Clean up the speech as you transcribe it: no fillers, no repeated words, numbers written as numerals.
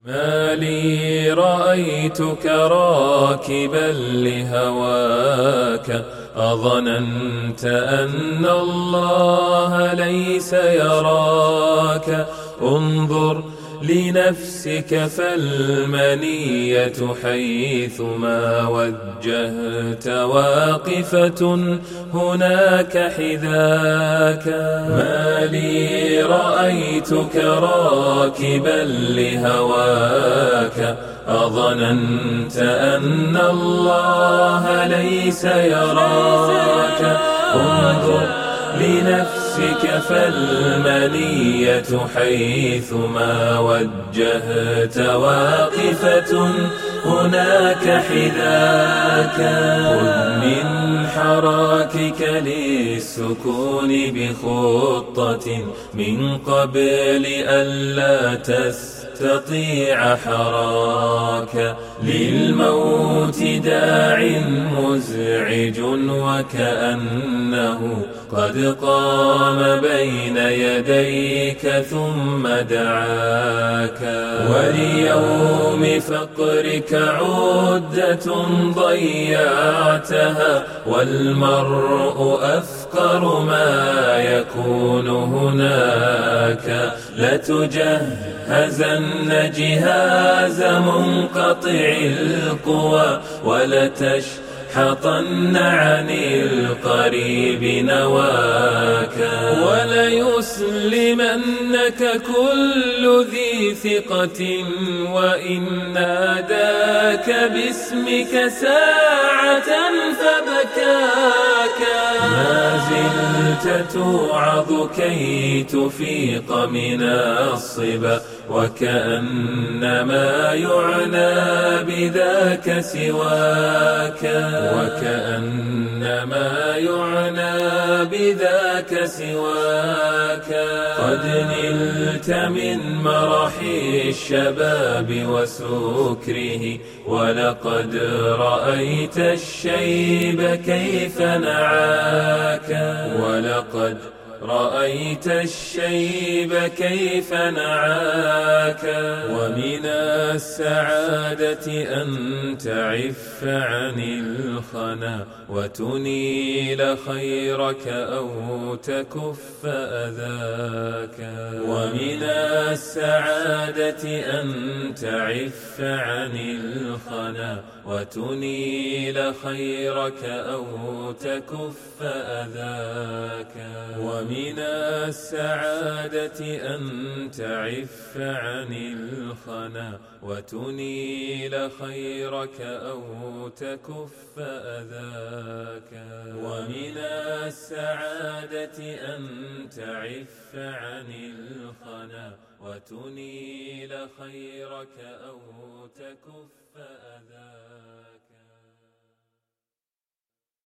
ما لي رأيتك راكبا لهواك أظننت أن الله ليس يراك انظر لنفسك فالمنية حيثما وجهت واقفة هناك حذاك ما لي رأيتك راكبا لهواك أظننت أن الله ليس يراك انظر لنفسك فالمنية حيثما وجهت واقفة هناك حذاك خذ من حراكك للسكون بخطة من قبل ألا تستطيع حراك للموت داع مزعج وكأنه قد قام بين يديك ثم دعاك وليوم فقرك عدة ضيعتها والمرء أفقر ما يكون هناك لتجهزن جهاز منقطع القوى ولتشحطن عن القريب نواك وليسلمنك كل ذي ثقة وإن ناداك باسمك ساعة فبكاك ما زلت توعظ كي تفيق من الصبا وكأنما يعنى بذاك سواك قد نلت من مرح الشباب وسكره ولقد رأيت الشيب كيف نعاك ومن السعادة أن تعف عن الخنا وتنيل خيرك أو تكف أذاك ومن السعادة أن تعف عن الخنا وتنيل خيرك أو تكف أذاك ومن السعادة أن تعف عن الخنا وتنيل خيرك أو تكف أذاك ومن السعادة أن تعف عن الخنا وتنيل خيرك أو تكف أذاك